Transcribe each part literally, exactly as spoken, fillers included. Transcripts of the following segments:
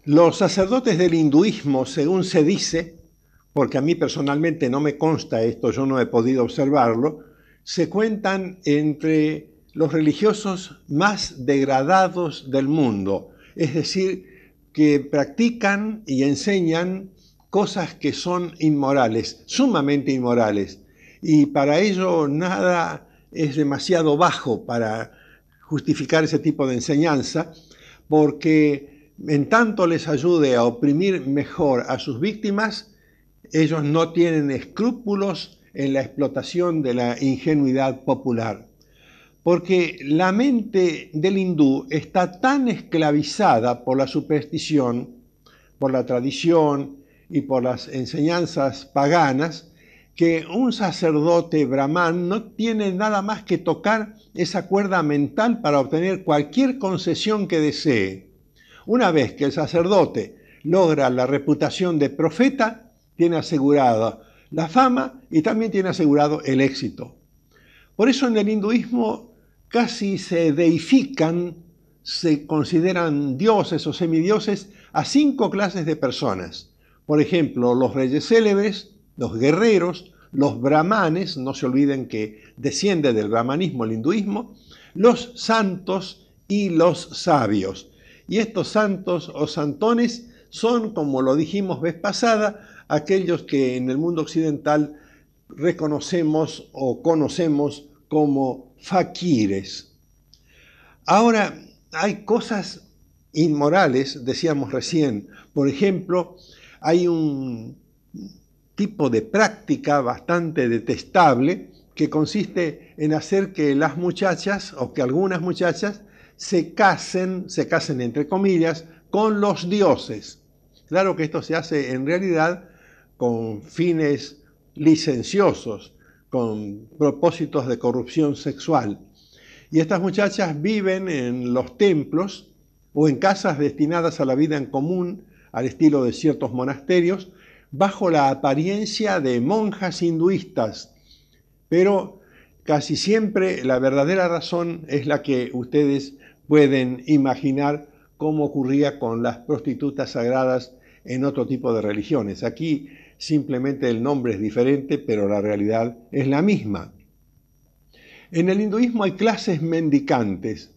Los sacerdotes del hinduismo, según se dice, porque a mí personalmente no me consta esto, yo no he podido observarlo, se cuentan entre los religiosos más degradados del mundo, es decir, que practican y enseñan cosas que son inmorales, sumamente inmorales, y para ello nada es demasiado bajo para justificar ese tipo de enseñanza, porque en tanto les ayude a oprimir mejor a sus víctimas, ellos no tienen escrúpulos en la explotación de la ingenuidad popular. Porque la mente del hindú está tan esclavizada por la superstición, por la tradición y por las enseñanzas paganas, que un sacerdote brahman no tiene nada más que tocar esa cuerda mental para obtener cualquier concesión que desee. Una vez que el sacerdote logra la reputación de profeta, tiene asegurada la fama y también tiene asegurado el éxito. Por eso en el hinduismo casi se deifican, se consideran dioses o semidioses a cinco clases de personas. Por ejemplo, los reyes célebres, los guerreros, los brahmanes, no se olviden que desciende del brahmanismo el hinduismo, los santos y los sabios. Y estos santos o santones son, como lo dijimos vez pasada, aquellos que en el mundo occidental reconocemos o conocemos como faquires. Ahora, hay cosas inmorales, decíamos recién. Por ejemplo, hay un tipo de práctica bastante detestable que consiste en hacer que las muchachas, o que algunas muchachas, se casen, se casen entre comillas, con los dioses. Claro que esto se hace en realidad con fines licenciosos, con propósitos de corrupción sexual. Y estas muchachas viven en los templos o en casas destinadas a la vida en común, al estilo de ciertos monasterios, bajo la apariencia de monjas hinduistas. Pero casi siempre la verdadera razón es la que ustedes pueden imaginar, como ocurría con las prostitutas sagradas en otro tipo de religiones. Aquí simplemente el nombre es diferente, pero la realidad es la misma. En el hinduismo hay clases mendicantes.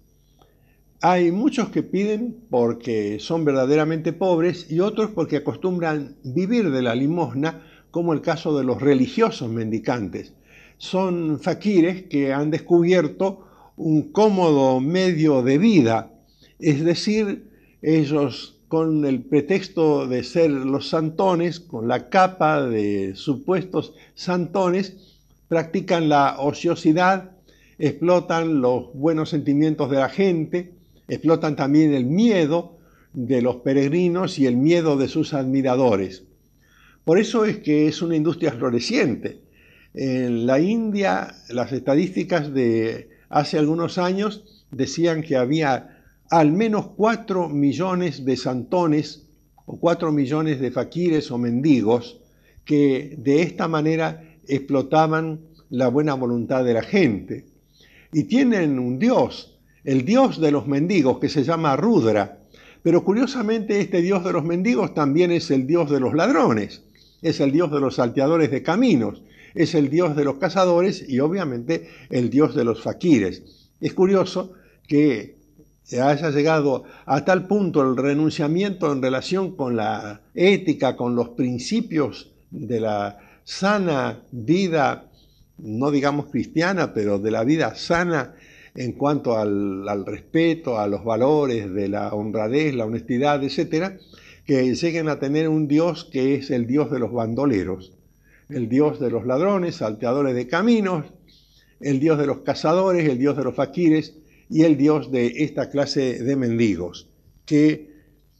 Hay muchos que piden porque son verdaderamente pobres y otros porque acostumbran vivir de la limosna, como el caso de los religiosos mendicantes. Son faquires que han descubierto un cómodo medio de vida, es decir, ellos con el pretexto de ser los santones, con la capa de supuestos santones, practican la ociosidad, explotan los buenos sentimientos de la gente, explotan también el miedo de los peregrinos y el miedo de sus admiradores. Por eso es que es una industria floreciente. En la India, las estadísticas de hace algunos años decían que había al menos cuatro millones de santones o cuatro millones de faquires o mendigos que de esta manera explotaban la buena voluntad de la gente. Y tienen un dios, el dios de los mendigos, que se llama Rudra. Pero curiosamente este dios de los mendigos también es el dios de los ladrones, es el dios de los salteadores de caminos, es el dios de los cazadores y obviamente el dios de los faquires. Es curioso que haya llegado a tal punto el renunciamiento en relación con la ética, con los principios de la sana vida, no digamos cristiana, pero de la vida sana en cuanto al, al respeto, a los valores de la honradez, la honestidad, etcétera, que lleguen a tener un Dios que es el Dios de los bandoleros, el Dios de los ladrones, salteadores de caminos, el Dios de los cazadores, el Dios de los faquires y el Dios de esta clase de mendigos, que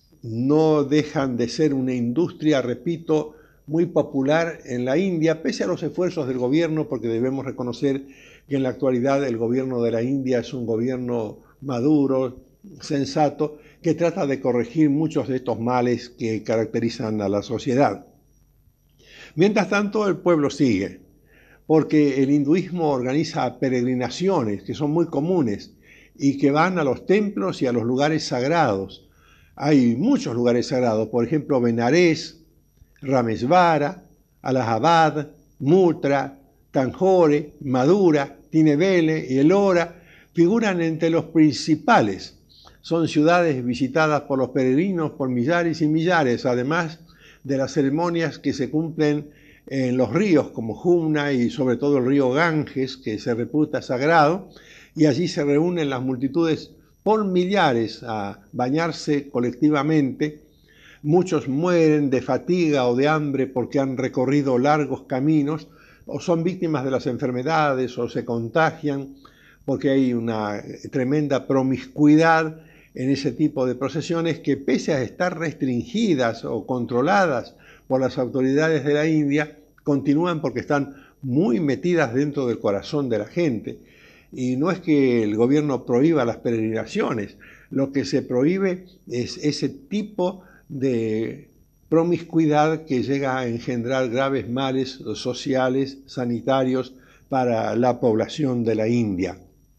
no dejan de ser una industria, repito, muy popular en la India, pese a los esfuerzos del gobierno, porque debemos reconocer que en la actualidad el gobierno de la India es un gobierno maduro, sensato, que trata de corregir muchos de estos males que caracterizan a la sociedad. Mientras tanto, el pueblo sigue, porque el hinduismo organiza peregrinaciones que son muy comunes y que van a los templos y a los lugares sagrados. hay muchos lugares sagrados, por ejemplo, Benares, Ramesvara, Allahabad, Mutra, Tanjore, Madura, Tinebele y Elora figuran entre los principales. Son ciudades visitadas por los peregrinos por millares y millares, además de las ceremonias que se cumplen en los ríos como Jumna y sobre todo el río Ganges, que se reputa sagrado, y allí se reúnen las multitudes por millares a bañarse colectivamente. Muchos mueren de fatiga o de hambre porque han recorrido largos caminos, o son víctimas de las enfermedades, o se contagian, porque hay una tremenda promiscuidad en ese tipo de procesiones que, pese a estar restringidas o controladas por las autoridades de la India, continúan porque están muy metidas dentro del corazón de la gente. Y no es que el gobierno prohíba las peregrinaciones, lo que se prohíbe es ese tipo de promiscuidad que llega a engendrar graves males sociales, sanitarios para la población de la India.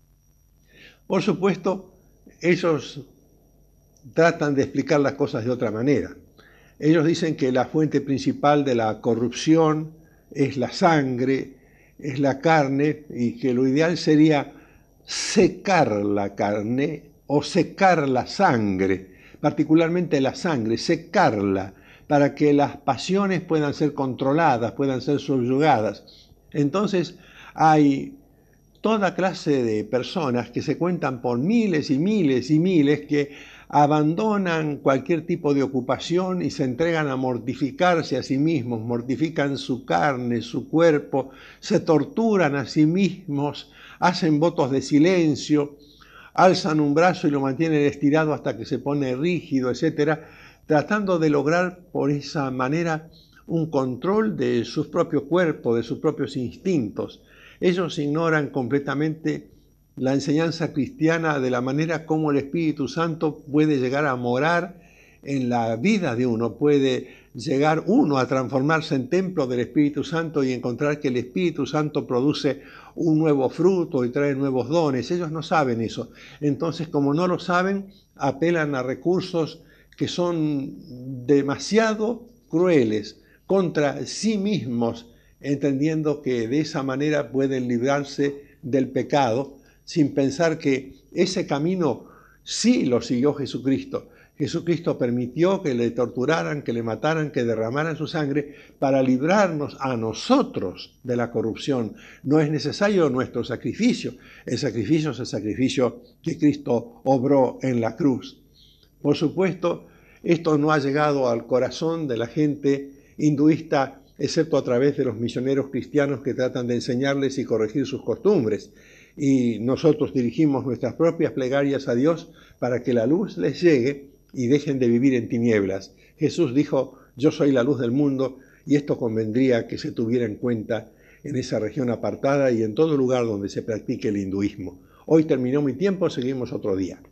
Por supuesto, ellos tratan de explicar las cosas de otra manera. Ellos dicen que la fuente principal de la corrupción es la sangre, es la carne, y que lo ideal sería secar la carne o secar la sangre, particularmente la sangre, secarla, para que las pasiones puedan ser controladas, puedan ser subyugadas. Entonces hay toda clase de personas que se cuentan por miles y miles y miles que abandonan cualquier tipo de ocupación y se entregan a mortificarse a sí mismos, mortifican su carne, su cuerpo, se torturan a sí mismos, hacen votos de silencio, alzan un brazo y lo mantienen estirado hasta que se pone rígido, etcétera, tratando de lograr por esa manera un control de sus propios cuerpos, de sus propios instintos. Ellos ignoran completamente la enseñanza cristiana de la manera como el Espíritu Santo puede llegar a morar en la vida de uno, puede llegar uno a transformarse en templo del Espíritu Santo y encontrar que el Espíritu Santo produce un nuevo fruto y trae nuevos dones. Ellos no saben eso. Entonces, como no lo saben, apelan a recursos que son demasiado crueles contra sí mismos, entendiendo que de esa manera pueden librarse del pecado, sin pensar que ese camino sí lo siguió Jesucristo. Jesucristo permitió que le torturaran, que le mataran, que derramaran su sangre para librarnos a nosotros de la corrupción. No es necesario nuestro sacrificio. El sacrificio es el sacrificio que Cristo obró en la cruz. Por supuesto, esto no ha llegado al corazón de la gente hinduista, excepto a través de los misioneros cristianos que tratan de enseñarles y corregir sus costumbres. Y nosotros dirigimos nuestras propias plegarias a Dios para que la luz les llegue y dejen de vivir en tinieblas. Jesús dijo, yo soy la luz del mundo, y esto convendría que se tuviera en cuenta en esa región apartada y en todo lugar donde se practique el hinduismo. Hoy terminó mi tiempo, seguimos otro día.